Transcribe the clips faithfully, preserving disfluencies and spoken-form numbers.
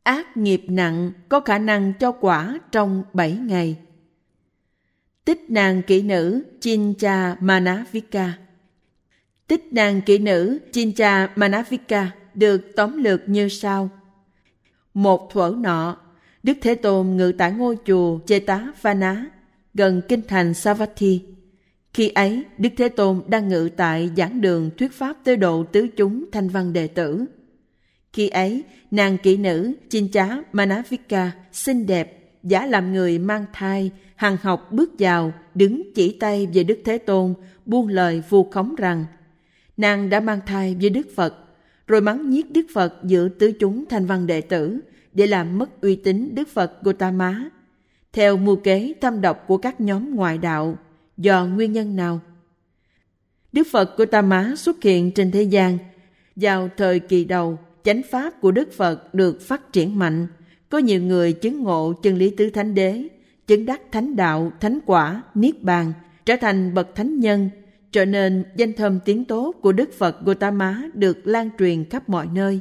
ác nghiệp nặng có khả năng cho quả trong bảy ngày. Tích nàng kỹ nữ Chincha Manavika. Tích nàng kỹ nữ Chincha Manavika được tóm lược như sau. Một thuở nọ, Đức Thế Tôn ngự tại ngôi chùa Chetavana gần kinh thành Savatthi. Khi ấy, Đức Thế Tôn đang ngự tại giảng đường thuyết pháp tới độ tứ chúng thanh văn đệ tử. Khi ấy, nàng kỹ nữ Chincha Manavika xinh đẹp, giả làm người mang thai, hằng học bước vào, đứng chỉ tay về Đức Thế Tôn, buông lời vu khống rằng nàng đã mang thai với Đức Phật, rồi mắng nhiếc Đức Phật giữa tứ chúng thanh văn đệ tử để làm mất uy tín Đức Phật Gotama, theo mưu kế thâm độc của các nhóm ngoại đạo. Do nguyên nhân nào? Đức Phật Gotama xuất hiện trên thế gian. Vào thời kỳ đầu, chánh pháp của Đức Phật được phát triển mạnh. Có nhiều người chứng ngộ chân lý tứ thánh đế, chứng đắc thánh đạo, thánh quả, niết bàn, trở thành bậc thánh nhân. Cho nên danh thơm tiếng tốt của Đức Phật Gotama được lan truyền khắp mọi nơi.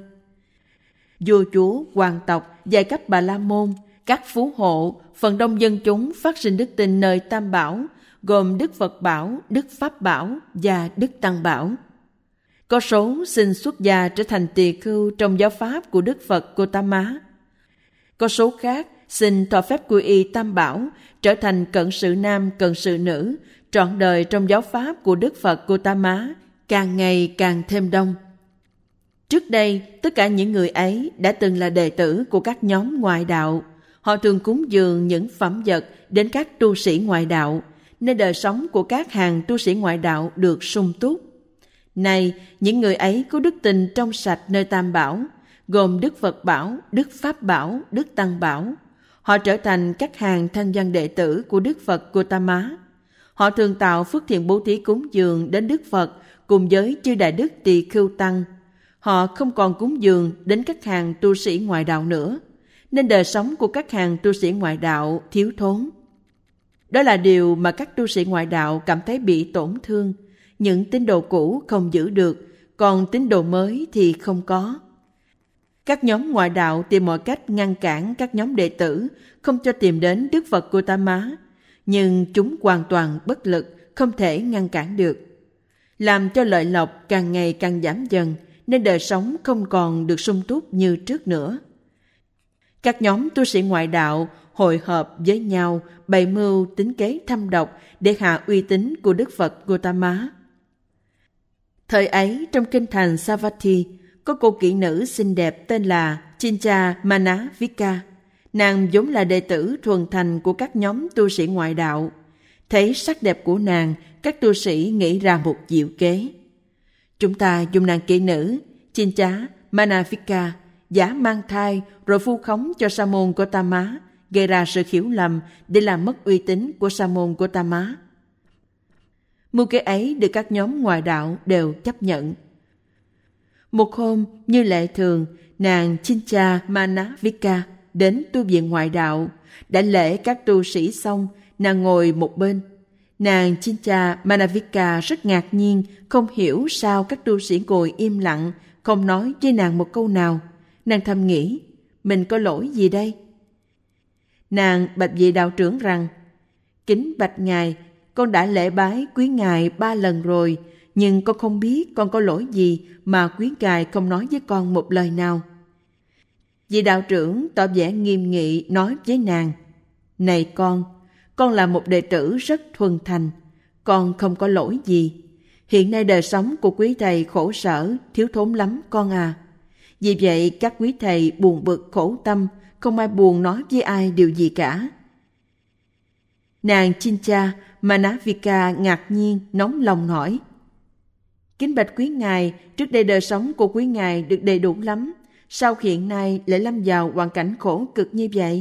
Vua chúa, hoàng tộc, giai cấp Bà La Môn, các phú hộ, phần đông dân chúng phát sinh đức tin nơi Tam Bảo, gồm Đức Phật Bảo, Đức Pháp Bảo và Đức Tăng Bảo. Có số xin xuất gia trở thành tỳ khưu trong giáo pháp của Đức Phật Gotama. Có số khác xin thọ phép quy y Tam Bảo, trở thành cận sự nam, cận sự nữ, trọn đời trong giáo pháp của Đức Phật Gotama, càng ngày càng thêm đông. Trước đây, tất cả những người ấy đã từng là đệ tử của các nhóm ngoại đạo. Họ thường cúng dường những phẩm vật đến các tu sĩ ngoại đạo, nên đời sống của các hàng tu sĩ ngoại đạo được sung túc. Này, những người ấy có đức tin trong sạch nơi Tam Bảo, gồm Đức Phật Bảo, Đức Pháp Bảo, Đức Tăng Bảo. Họ trở thành các hàng thanh văn đệ tử của Đức Phật Gotama. Họ thường tạo phước thiện bố thí cúng dường đến Đức Phật cùng với chư đại đức tỳ khưu tăng. Họ không còn cúng dường đến các hàng tu sĩ ngoại đạo nữa, nên đời sống của các hàng tu sĩ ngoại đạo thiếu thốn. Đó là điều mà các tu sĩ ngoại đạo cảm thấy bị tổn thương. Những tín đồ cũ không giữ được, còn tín đồ mới thì không có. Các nhóm ngoại đạo tìm mọi cách ngăn cản các nhóm đệ tử, không cho tìm đến Đức Phật Gotama, nhưng chúng hoàn toàn bất lực, không thể ngăn cản được. Làm cho lợi lộc càng ngày càng giảm dần, nên đời sống không còn được sung túc như trước nữa. Các nhóm tu sĩ ngoại đạo hội hợp với nhau bày mưu tính kế thâm độc để hạ uy tín của Đức Phật Gotama. Thời ấy, trong kinh thành Savatthi, có cô kỹ nữ xinh đẹp tên là Chincha Manavika. Nàng vốn là đệ tử thuần thành của các nhóm tu sĩ ngoại đạo. Thấy sắc đẹp của nàng, các tu sĩ nghĩ ra một diệu kế. Chúng ta dùng nàng kỹ nữ Chincha Manavika giả mang thai rồi vu khống cho Sa môn Gotama, gây ra sự hiểu lầm để làm mất uy tín của Sa môn Gotama. Mưu kế ấy được các nhóm ngoại đạo đều chấp nhận. Một hôm, như lệ thường, nàng Chincha Manavika đến tu viện ngoại đạo. Đã lễ các tu sĩ xong, nàng ngồi một bên. Nàng Chincha Manavika rất ngạc nhiên, không hiểu sao các tu sĩ ngồi im lặng, không nói với nàng một câu nào. Nàng thầm nghĩ, mình có lỗi gì đây? Nàng bạch vị đạo trưởng rằng, kính bạch ngài, con đã lễ bái quý ngài ba lần rồi, nhưng con không biết con có lỗi gì mà quý ngài không nói với con một lời nào. Vị đạo trưởng tỏ vẻ nghiêm nghị nói với nàng, này con, con là một đệ tử rất thuần thành, con không có lỗi gì. Hiện nay đời sống của quý thầy khổ sở, thiếu thốn lắm con à. Vì vậy các quý thầy buồn bực khổ tâm, không ai buồn nói với ai điều gì cả. Nàng Chincha Manavika ngạc nhiên, nóng lòng hỏi, kính bạch quý ngài, trước đây đời sống của quý ngài được đầy đủ lắm, sao hiện nay lại lâm vào hoàn cảnh khổ cực như vậy?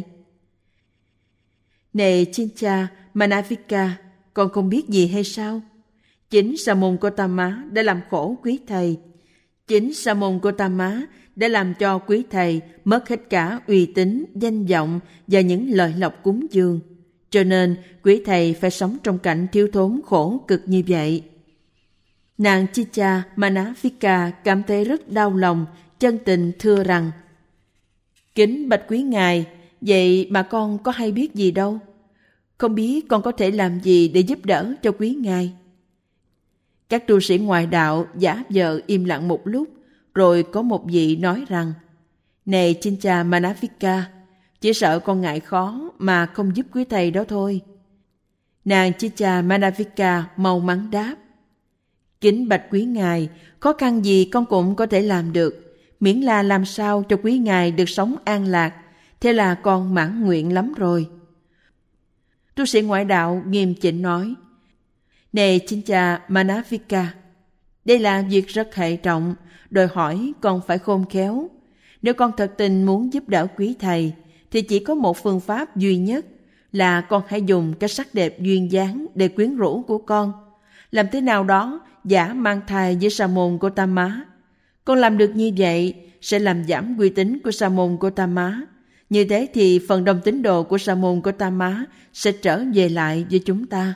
Này Chincha Manavika, con không biết gì hay sao? Chính Sa môn Gotama đã làm khổ quý thầy. Chính Sa môn Gotama đã làm cho quý thầy mất hết cả uy tín, danh vọng và những lợi lộc cúng dường. Cho nên quý thầy phải sống trong cảnh thiếu thốn khổ cực như vậy. Nàng Chincha Manavika cảm thấy rất đau lòng, chân tình thưa rằng, Kính bạch quý ngài, vậy mà con có hay biết gì đâu. Không biết con có thể làm gì để giúp đỡ cho quý ngài. Các tu sĩ ngoại đạo giả vờ im lặng một lúc, rồi có một vị nói rằng: Này Chincha Manavika, chỉ sợ con ngại khó mà không giúp quý thầy đó thôi. Nàng Chincha Manavika mau mắn đáp: Kính bạch quý ngài, khó khăn gì con cũng có thể làm được, miễn là làm sao cho quý ngài được sống an lạc, thế là con mãn nguyện lắm rồi. Tu sĩ ngoại đạo nghiêm chỉnh nói: Này Chincha Manavika, đây là việc rất hệ trọng, đòi hỏi con phải khôn khéo. Nếu con thật tình muốn giúp đỡ quý thầy, thì chỉ có một phương pháp duy nhất, là con hãy dùng cái sắc đẹp duyên dáng để quyến rũ của con. Làm thế nào đó giả mang thai với sa môn Gotama. Con làm được như vậy sẽ làm giảm uy tín của sa môn Gotama. Như thế thì phần đông tín đồ của sa môn Gotama sẽ trở về lại với chúng ta.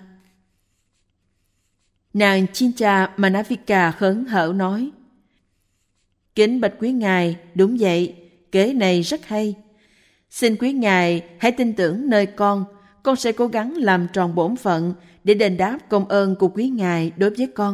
Nàng Chincha Manavika hớn hở nói: Kính bạch quý ngài, đúng vậy, kế này rất hay. Xin quý ngài hãy tin tưởng nơi con, con sẽ cố gắng làm tròn bổn phận để đền đáp công ơn của quý ngài đối với con.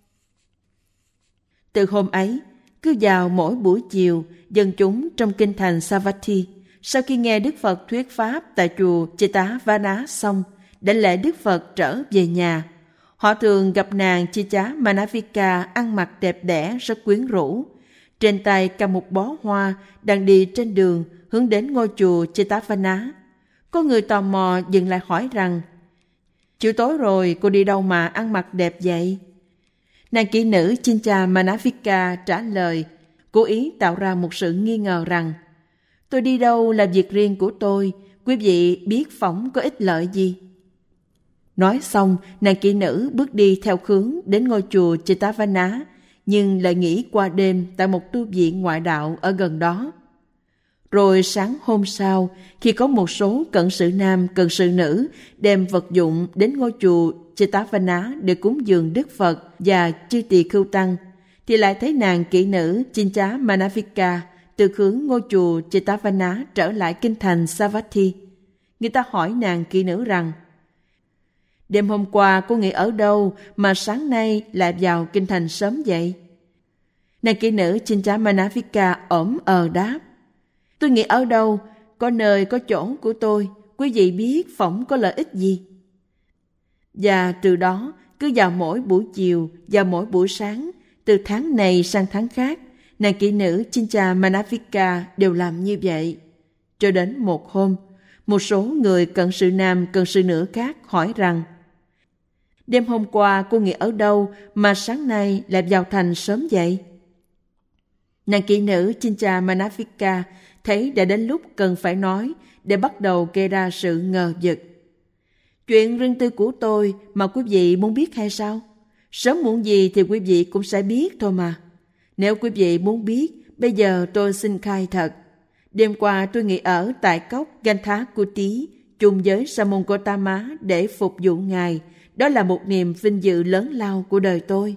Từ hôm ấy, cứ vào mỗi buổi chiều, dân chúng trong kinh thành Savatthi, sau khi nghe Đức Phật thuyết pháp tại chùa Jetavana xong, đã lễ Đức Phật trở về nhà. Họ thường gặp nàng Chincha Manavika ăn mặc đẹp đẽ rất quyến rũ, trên tay cầm một bó hoa, đang đi trên đường hướng đến ngôi chùa Jetavana. Có người tò mò dừng lại hỏi rằng: Chiều tối rồi cô đi đâu mà ăn mặc đẹp vậy? Nàng kỹ nữ Chincha Manavika trả lời, cố ý tạo ra một sự nghi ngờ rằng: Tôi đi đâu là việc riêng của tôi, quý vị biết phỏng có ích lợi gì? Nói xong, nàng kỹ nữ bước đi theo hướng đến ngôi chùa Jetavana, nhưng lại nghỉ qua đêm tại một tu viện ngoại đạo ở gần đó. Rồi sáng hôm sau, khi có một số cận sự nam cận sự nữ đem vật dụng đến ngôi chùa Jetavana để cúng dường Đức Phật và chư tỳ khưu tăng, thì lại thấy nàng kỹ nữ Chincha Manavika từ hướng ngôi chùa Jetavana trở lại kinh thành Savatthi. Người ta hỏi nàng kỹ nữ rằng: Đêm hôm qua cô nghỉ ở đâu mà sáng nay lại vào kinh thành sớm vậy? Nàng kỹ nữ Chincha Manavika ổm ờ đáp: Tôi nghỉ ở đâu, có nơi có chỗ của tôi, quý vị biết phỏng có lợi ích gì? Và từ đó, cứ vào mỗi buổi chiều, vào mỗi buổi sáng, từ tháng này sang tháng khác, nàng kỹ nữ Chincha Manavika đều làm như vậy. Cho đến một hôm, một số người cận sự nam cận sự nữ khác hỏi rằng: Đêm hôm qua cô nghỉ ở đâu mà sáng nay lại vào thành sớm vậy? Nàng kỹ nữ Chincha Manavika thấy đã đến lúc cần phải nói để bắt đầu gây ra sự ngờ vực. Chuyện riêng tư của tôi mà quý vị muốn biết hay sao? Sớm muộn gì thì quý vị cũng sẽ biết thôi mà. Nếu quý vị muốn biết, bây giờ tôi xin khai thật. Đêm qua tôi nghỉ ở tại cốc Ganthakuti chung với sa môn Gotama để phục vụ ngài. Đó là một niềm vinh dự lớn lao của đời tôi.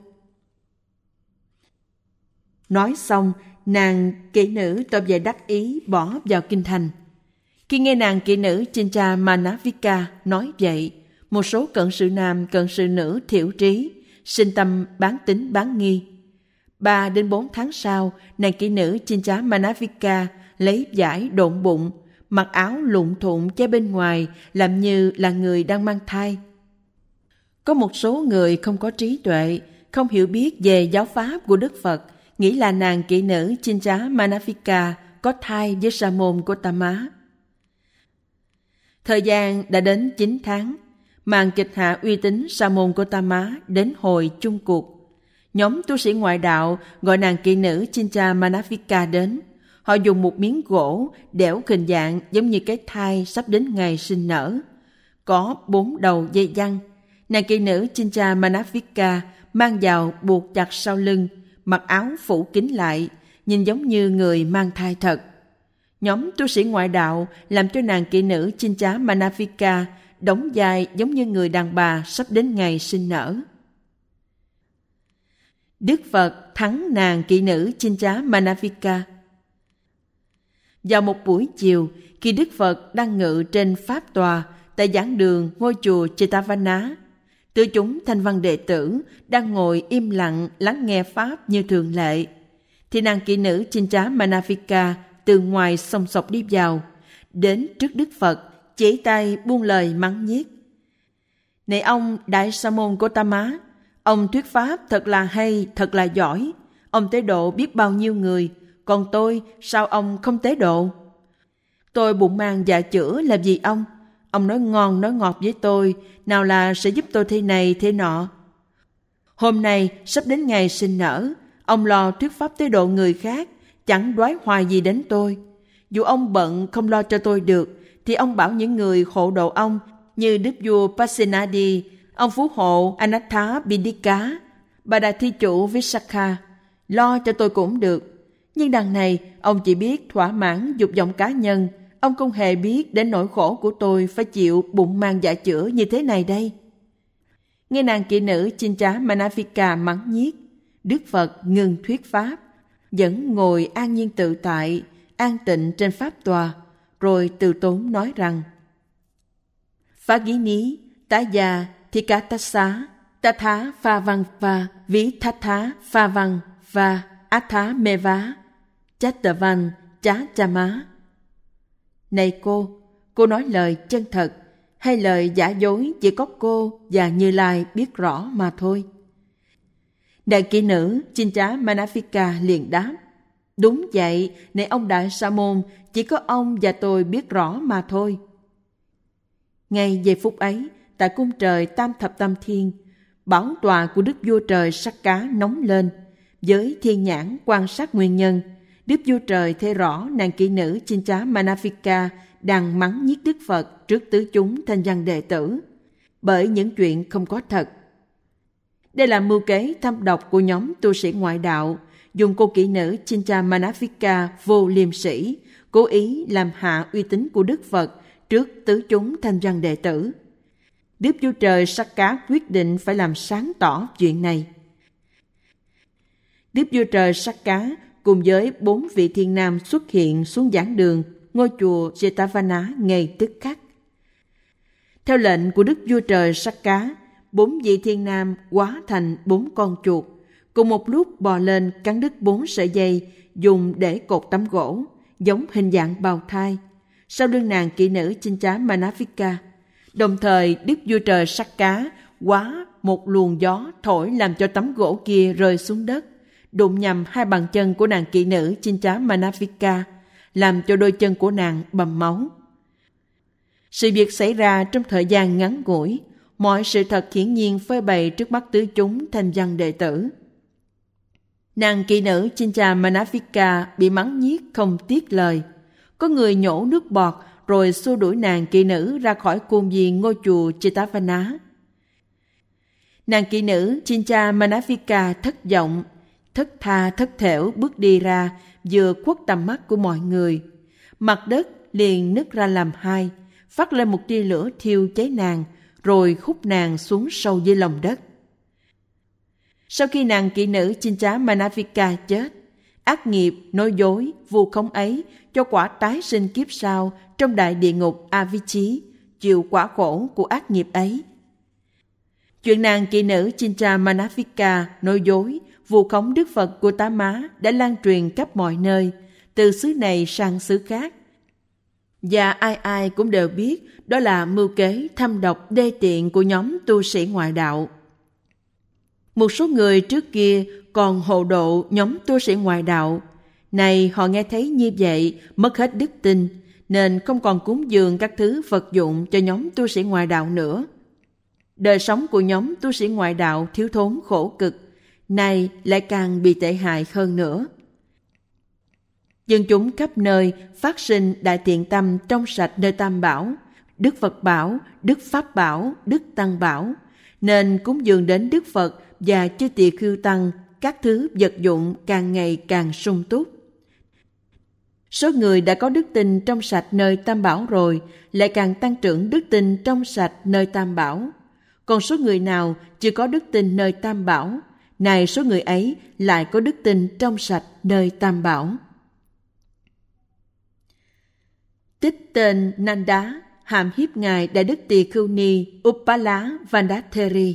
Nói xong, nàng kỹ nữ tỏ vẻ đắc ý bỏ vào kinh thành. Khi nghe nàng kỹ nữ Chincha Manavika nói vậy, một số cận sự nam cận sự nữ thiểu trí sinh tâm bán tín bán nghi. Ba đến bốn tháng sau, nàng kỹ nữ Chincha Manavika lấy vải độn bụng, mặc áo lụn thụng che bên ngoài, làm như là người đang mang thai. Có một số người không có trí tuệ, không hiểu biết về giáo pháp của Đức Phật, nghĩ là nàng kỹ nữ Chincha Manavika có thai với sa môn Gotama. Thời gian đã đến chín tháng, màn kịch hạ uy tín sa môn Gotama đến hồi chung cuộc. Nhóm tu sĩ ngoại đạo gọi nàng kỹ nữ Chincha Manavika đến. Họ dùng một miếng gỗ đẽo hình dạng giống như cái thai sắp đến ngày sinh nở. Có bốn đầu dây giăng. Nàng kỹ nữ Chincha Manavika mang vào buộc chặt sau lưng, mặc áo phủ kín lại, nhìn giống như người mang thai thật. Nhóm tu sĩ ngoại đạo làm cho nàng kỹ nữ Chincha Manavika đóng vai giống như người đàn bà sắp đến ngày sinh nở. Đức Phật thắng nàng kỹ nữ Chincha Manavika. Vào một buổi chiều, khi Đức Phật đang ngự trên pháp tòa tại giảng đường ngôi chùa Jetavana, tứ chúng thanh văn đệ tử đang ngồi im lặng lắng nghe pháp như thường lệ, thì nàng kỹ nữ Chincha Manavika từ ngoài xông xộc đi vào, đến trước Đức Phật, chỉ tay buông lời mắng nhiếc. Này ông Đại Sa môn Gotama, ông thuyết pháp thật là hay, thật là giỏi. Ông tế độ biết bao nhiêu người, còn tôi sao ông không tế độ? Tôi bụng mang dạ chữa làm gì ông? Ông nói ngon nói ngọt với tôi, nào là sẽ giúp tôi thế này thế nọ. Hôm nay sắp đến ngày sinh nở, ông lo thuyết pháp tế độ người khác, chẳng đoái hoài gì đến tôi. Dù ông bận không lo cho tôi được, thì ông bảo những người hộ độ ông như Đức vua Pasenadi, ông phú hộ Anathapindika, bà đại thi chủ Visakha, lo cho tôi cũng được. Nhưng đằng này, ông chỉ biết thỏa mãn dục vọng cá nhân, ông không hề biết đến nỗi khổ của tôi phải chịu bụng mang dạ chữa như thế này đây. Nghe nàng kỹ nữ Chincha Manavika mắng nhiếc, Đức Phật ngừng thuyết pháp, vẫn ngồi an nhiên tự tại, an tịnh trên pháp tòa, rồi từ tốn nói rằng: Phá ghi ní, tá già, thi cá tá xá, tá thá pha văn và ví thá thá pha văn và á thá mê vá, chát tờ văn, chá cha má. Này cô, cô nói lời chân thật, hay lời giả dối chỉ có cô và Như Lai biết rõ mà thôi? Đại kỹ nữ Chincha Manavika liền đáp: Đúng vậy, này ông Đại Sa môn, chỉ có ông và tôi biết rõ mà thôi. Ngay giây phút ấy, tại cung trời Tam Thập Tam Thiên, bảo tọa của Đức Vua Trời Sắc Cá nóng lên. Với thiên nhãn quan sát nguyên nhân, Đức Vua Trời thấy rõ nàng kỹ nữ Chincha Manavika đang mắng nhiếc Đức Phật trước tứ chúng thanh văn đệ tử, bởi những chuyện không có thật. Đây là mưu kế thâm độc của nhóm tu sĩ ngoại đạo, dùng cô kỹ nữ Chincha Manavika vô liêm sĩ, cố ý làm hạ uy tín của Đức Phật trước tứ chúng thanh văn đệ tử. Đức Vua Trời Sắc Cá quyết định phải làm sáng tỏ chuyện này. Đức Vua Trời Sắc Cá cùng với bốn vị thiên nam xuất hiện xuống giảng đường ngôi chùa Jetavana ngay tức khắc. Theo lệnh của Đức Vua Trời Sắc Cá, bốn vị thiên nam hóa thành bốn con chuột, cùng một lúc bò lên cắn đứt bốn sợi dây dùng để cột tấm gỗ, giống hình dạng bào thai, sau lưng nàng kỹ nữ Chincha Manavika. Đồng thời Đức Vua Trời Sắc Cá hóa một luồng gió thổi làm cho tấm gỗ kia rơi xuống đất, đụng nhầm hai bàn chân của nàng kỹ nữ Chincha Manavika, làm cho đôi chân của nàng bầm máu. Sự việc xảy ra trong thời gian ngắn ngủi, mọi sự thật hiển nhiên phơi bày trước mắt tứ chúng thanh văn đệ tử. Nàng kỹ nữ Chincha Manavika bị mắng nhiếc không tiếc lời. Có người nhổ nước bọt rồi xua đuổi nàng kỹ nữ ra khỏi khuôn viên ngôi chùa Jetavana. Nàng kỹ nữ Chincha Manavika thất vọng, thất tha thất thểu bước đi ra, vừa khuất tầm mắt của mọi người. Mặt đất liền nứt ra làm hai, phát lên một tia lửa thiêu cháy nàng, rồi hút nàng xuống sâu dưới lòng đất. Sau khi nàng kỹ nữ Chincha Manavika chết, ác nghiệp nói dối vu khống ấy cho quả tái sinh kiếp sau trong đại địa ngục Avicii, chịu quả khổ của ác nghiệp ấy. Chuyện nàng kỹ nữ Chincha Manavika nói dối vu khống Đức Phật của Tá Má đã lan truyền khắp mọi nơi, từ xứ này sang xứ khác. Và ai ai cũng đều biết đó là mưu kế thâm độc đê tiện của nhóm tu sĩ ngoại đạo. Một số người trước kia còn hộ độ nhóm tu sĩ ngoại đạo, này họ nghe thấy như vậy mất hết đức tin, nên không còn cúng dường các thứ vật dụng cho nhóm tu sĩ ngoại đạo nữa. Đời sống của nhóm tu sĩ ngoại đạo thiếu thốn khổ cực, nay lại càng bị tệ hại hơn nữa. Dân chúng khắp nơi phát sinh đại thiện tâm trong sạch nơi Tam Bảo, Đức Phật Bảo, Đức Pháp Bảo, Đức Tăng Bảo, nên cúng dường đến Đức Phật và chư tỳ khưu tăng các thứ vật dụng càng ngày càng sung túc. Số người đã có đức tin trong sạch nơi Tam Bảo rồi lại càng tăng trưởng đức tin trong sạch nơi Tam Bảo. Còn số người nào chưa có đức tin nơi Tam Bảo, này số người ấy lại có đức tin trong sạch nơi Tam Bảo. Tích tên Nanda hàm hiếp ngài Đại Đức Tỳ Khưu Ni Uppala Vandatheri.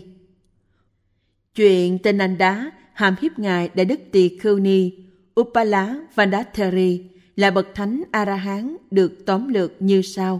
Chuyện tên Nanda hàm hiếp ngài Đại Đức Tỳ Khưu Ni Uppala Vandatheri là bậc thánh A-la-hán được tóm lược như sau.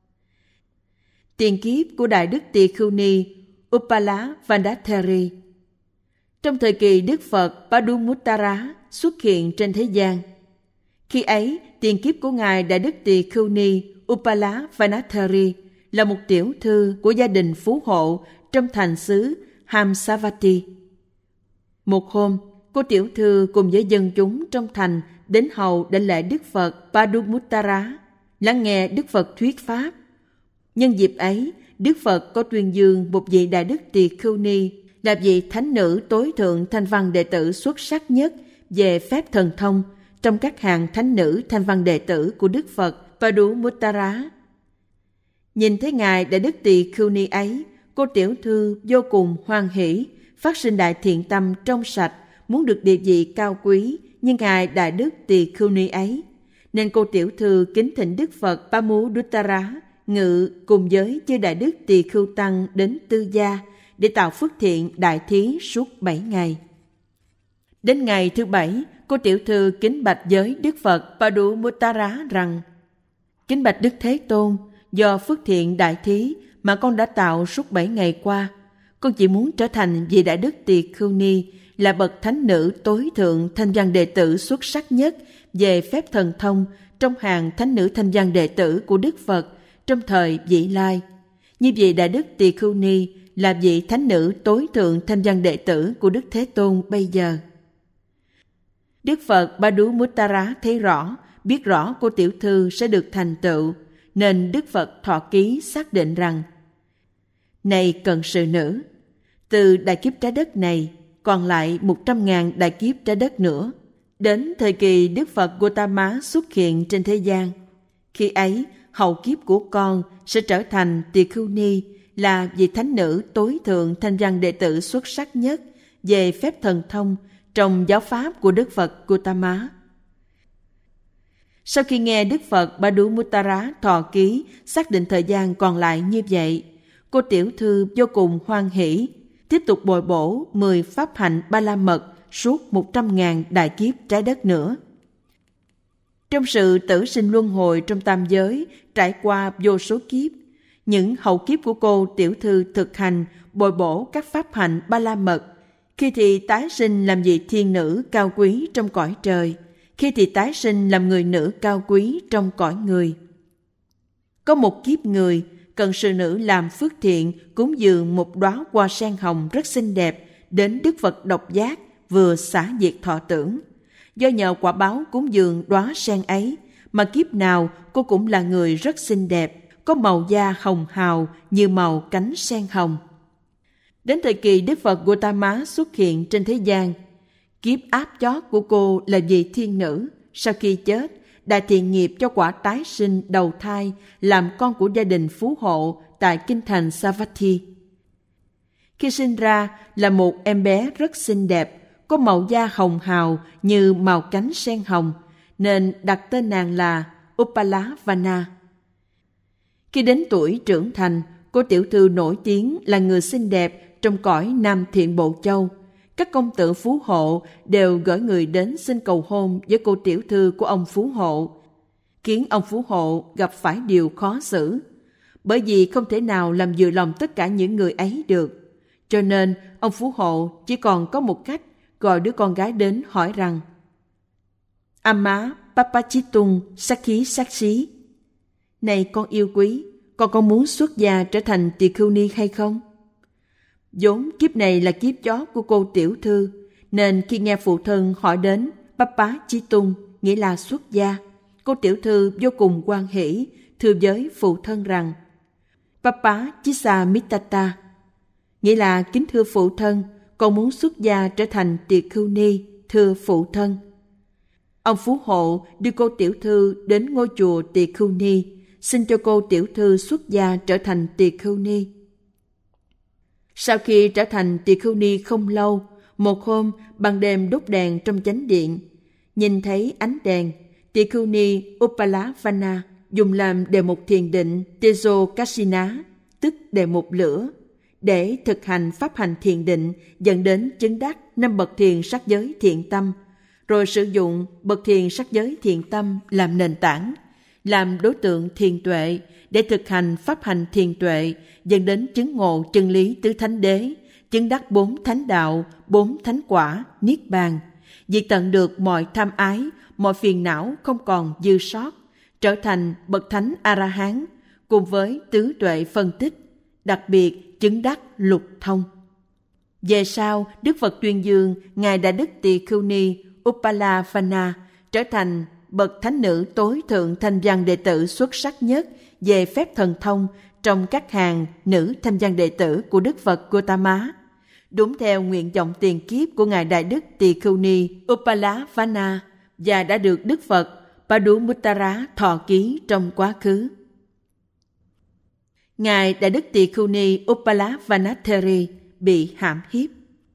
Tiền kiếp của Đại Đức Tỳ Khưu Ni Uppala Vandatheri. Trong thời kỳ Đức Phật Padumuttara xuất hiện trên thế gian, khi ấy tiền kiếp của ngài Đại Đức Tỳ Khưu Ni Uppala Vandatheri là một tiểu thư của gia đình phú hộ trong thành xứ Hamsavati. Một hôm, cô tiểu thư cùng với dân chúng trong thành đến hầu đảnh lễ Đức Phật Padumuttara, lắng nghe Đức Phật thuyết pháp. Nhân dịp ấy, Đức Phật có tuyên dương một vị Đại Đức Tỳ Khưu Ni là vị thánh nữ tối thượng thanh văn đệ tử xuất sắc nhất về phép thần thông trong các hàng thánh nữ thanh văn đệ tử của Đức Phật Padumuttara. Nhìn thấy ngài Đại Đức Tỳ Khưu Ni ấy, cô tiểu thư vô cùng hoan hỷ, phát sinh đại thiện tâm trong sạch, muốn được địa vị cao quý như ngài Đại Đức Tỳ Khưu Ni ấy, nên cô tiểu thư kính thỉnh Đức Phật Padumuttara ngự cùng với chư Đại Đức Tỳ Khưu tăng đến Tư Gia để tạo phước thiện đại thí suốt bảy ngày. Đến ngày thứ bảy, cô tiểu thư kính bạch với Đức Phật Padumuttara rằng: Kính bạch Đức Thế Tôn, do phước thiện đại thí mà con đã tạo suốt bảy ngày qua, con chỉ muốn trở thành vị Đại Đức Tỳ Khưu Ni là bậc thánh nữ tối thượng thanh văn đệ tử xuất sắc nhất về phép thần thông trong hàng thánh nữ thanh văn đệ tử của Đức Phật trong thời vị lai. Như vị Đại Đức Tỳ Khưu Ni là vị thánh nữ tối thượng thanh văn đệ tử của Đức Thế Tôn bây giờ. Đức Phật Padumuttara thấy rõ, biết rõ cô tiểu thư sẽ được thành tựu, nên Đức Phật thọ ký xác định rằng: Này cận sự nữ, từ đại kiếp trái đất này còn lại một trăm ngàn đại kiếp trái đất nữa, đến thời kỳ Đức Phật Gautama xuất hiện trên thế gian. Khi ấy, hậu kiếp của con sẽ trở thành Tỳ Khưu Ni, là vị thánh nữ tối thượng thanh văn đệ tử xuất sắc nhất về phép thần thông trong giáo pháp của Đức Phật Gautama. Sau khi nghe Đức Phật Padumuttara thọ ký xác định thời gian còn lại như vậy, cô tiểu thư vô cùng hoan hỷ, tiếp tục bồi bổ mười pháp hạnh ba la mật suốt một trăm ngàn đại kiếp trái đất nữa. Trong sự tử sinh luân hồi trong tam giới trải qua vô số kiếp, những hậu kiếp của cô tiểu thư thực hành bồi bổ các pháp hạnh ba la mật, khi thì tái sinh làm vị thiên nữ cao quý trong cõi trời, khi thì tái sinh làm người nữ cao quý trong cõi người. Có một kiếp người, cận sự nữ làm phước thiện cúng dường một đóa hoa sen hồng rất xinh đẹp đến Đức Phật Độc Giác, vừa xả diệt thọ tưởng. Do nhờ quả báo cúng dường đóa sen ấy mà kiếp nào cô cũng là người rất xinh đẹp, có màu da hồng hào như màu cánh sen hồng. Đến thời kỳ Đức Phật Gautama xuất hiện trên thế gian, kiếp áp chót của cô là vị thiên nữ. Sau khi chết, đại thiện nghiệp cho quả tái sinh đầu thai làm con của gia đình phú hộ tại kinh thành Savatthi. Khi sinh ra là một em bé rất xinh đẹp, có màu da hồng hào như màu cánh sen hồng, nên đặt tên nàng là Uppala Vana. Khi đến tuổi trưởng thành, cô tiểu thư nổi tiếng là người xinh đẹp trong cõi Nam Thiện Bộ Châu. Các công tử phú hộ đều gửi người đến xin cầu hôn với cô tiểu thư của ông phú hộ, khiến ông phú hộ gặp phải điều khó xử, bởi vì không thể nào làm vừa lòng tất cả những người ấy được. Cho nên ông phú hộ chỉ còn có một cách, gọi đứa con gái đến hỏi rằng: Amma Papachitung Sakhi Saksi, này con yêu quý, con có muốn xuất gia trở thành Tỳ Khưu Ni hay không? Vốn kiếp này là kiếp chót của cô tiểu thư, nên khi nghe phụ thân hỏi đến Papachitung, nghĩa là xuất gia, cô tiểu thư vô cùng hoan hỷ, thưa với phụ thân rằng: Papachisamitata, nghĩa là kính thưa phụ thân, con muốn xuất gia trở thành Tỳ Khưu Ni, thưa phụ thân. Ông phú hộ đưa cô tiểu thư đến ngôi chùa Tỳ Khưu Ni, xin cho cô tiểu thư xuất gia trở thành Tỳ Khưu Ni. Sau khi trở thành Tỳ Khưu Ni không lâu, một hôm ban đêm đốt đèn trong chánh điện, nhìn thấy ánh đèn, Tỳ Khưu Ni Uppala Vana dùng làm đề mục thiền định Tejokasina, tức đề mục lửa, để thực hành pháp hành thiền định dẫn đến chứng đắc năm bậc thiền sắc giới thiện tâm, rồi sử dụng bậc thiền sắc giới thiện tâm làm nền tảng, làm đối tượng thiền tuệ để thực hành pháp hành thiền tuệ dẫn đến chứng ngộ chân lý tứ thánh đế, chứng đắc bốn thánh đạo, bốn thánh quả, niết bàn, diệt tận được mọi tham ái, mọi phiền não không còn dư sót, trở thành bậc thánh A-la-hán cùng với tứ tuệ phân tích, đặc biệt chứng đắc lục thông. Về sau, Đức Phật tuyên dương Ngài Đại Đức Tỳ Khưu Ni Upalavana trở thành bậc thánh nữ tối thượng thanh văn đệ tử xuất sắc nhất về phép thần thông trong các hàng nữ thanh văn đệ tử của Đức Phật Gautama, đúng theo nguyện vọng tiền kiếp của Ngài Đại Đức Tỳ Khưu Ni Upalavana và đã được Đức Phật Padumuttara thọ ký trong quá khứ. Ngài Đại Đức Tỳ Khưu Ni Upalavanattheri bị hãm hiếp.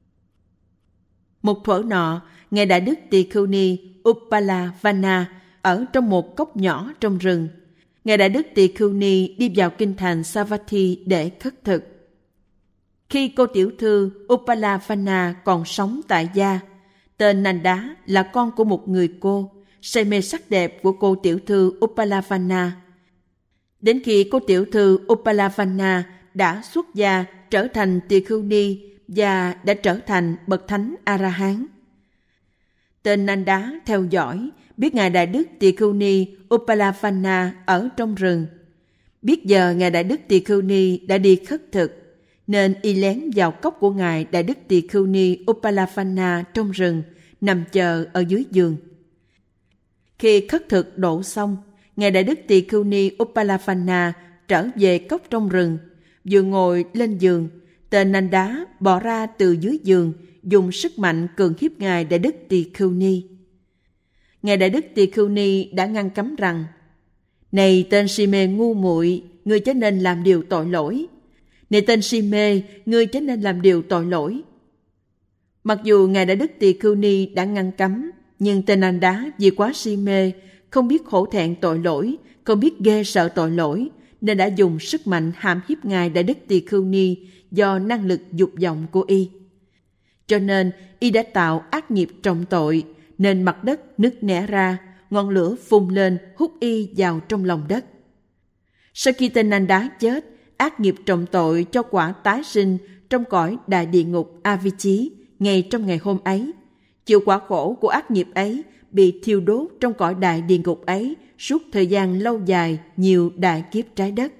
Một thuở nọ, Ngài Đại Đức Tỳ Khưu Ni Upalavana ở trong một cốc nhỏ trong rừng. Ngài Đại Đức Tỳ Khưu Ni đi vào kinh thành Savatthi để khất thực. Khi cô tiểu thư Upalavana còn sống tại gia, tên Nanda là con của một người cô, say mê sắc đẹp của cô tiểu thư Upalavana. Đến khi cô tiểu thư Upalavana đã xuất gia trở thành Tỳ Khưu Ni và đã trở thành bậc thánh A-la-hán, tên Nanda theo dõi, biết Ngài Đại Đức Tỳ Khưu Ni Upalavana ở trong rừng. Biết giờ Ngài Đại Đức Tỳ Khưu Ni đã đi khất thực, nên y lén vào cốc của Ngài Đại Đức Tỳ Khưu Ni Upalavana trong rừng, nằm chờ ở dưới giường. Khi khất thực độ xong, Ngài Đại Đức Tỳ Khưu Ni Upalavana trở về cốc trong rừng. Vừa ngồi lên giường, tên Nanda bỏ ra từ dưới giường, dùng sức mạnh cường hiếp Ngài Đại Đức Tỳ Khưu Ni. Ngài Đại Đức Tỳ Khưu Ni đã ngăn cấm rằng: "Này tên si mê ngu muội, ngươi chớ nên làm điều tội lỗi. Này tên si mê, ngươi chớ nên làm điều tội lỗi." Mặc dù Ngài Đại Đức Tỳ Khưu Ni đã ngăn cấm, nhưng tên Nanda vì quá si mê, không biết hổ thẹn tội lỗi, không biết ghê sợ tội lỗi, nên đã dùng sức mạnh hãm hiếp Ngài Đại Đức Tỳ Khưu Ni do năng lực dục vọng của y. Cho nên y đã tạo ác nghiệp trọng tội, nên mặt đất nứt nẻ ra, ngọn lửa phun lên hút y vào trong lòng đất. Sau khi tên Nanda chết, ác nghiệp trọng tội cho quả tái sinh trong cõi đại địa ngục A-vi-chí ngay trong ngày hôm ấy. Chịu quả khổ của ác nghiệp ấy, bị thiêu đốt trong cõi đại địa ngục ấy suốt thời gian lâu dài, nhiều đại kiếp trái đất.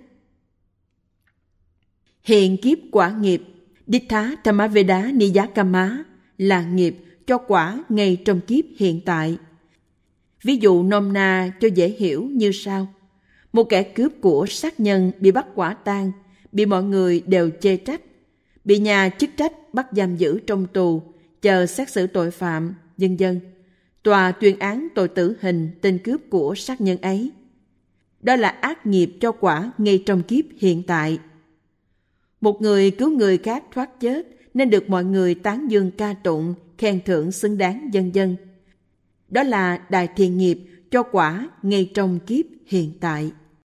Hiện kiếp quả nghiệp Dittha Tamaveda Niyakama là nghiệp cho quả ngay trong kiếp hiện tại. Ví dụ nôm na cho dễ hiểu như sau: một kẻ cướp của sát nhân bị bắt quả tang, bị mọi người đều chê trách, bị nhà chức trách bắt giam giữ trong tù, chờ xét xử tội phạm, vân vân. Tòa tuyên án tội tử hình tên cướp của sát nhân ấy. Đó là ác nghiệp cho quả ngay trong kiếp hiện tại. Một người cứu người khác thoát chết nên được mọi người tán dương ca tụng, khen thưởng xứng đáng, vân vân. Đó là đại thiện nghiệp cho quả ngay trong kiếp hiện tại.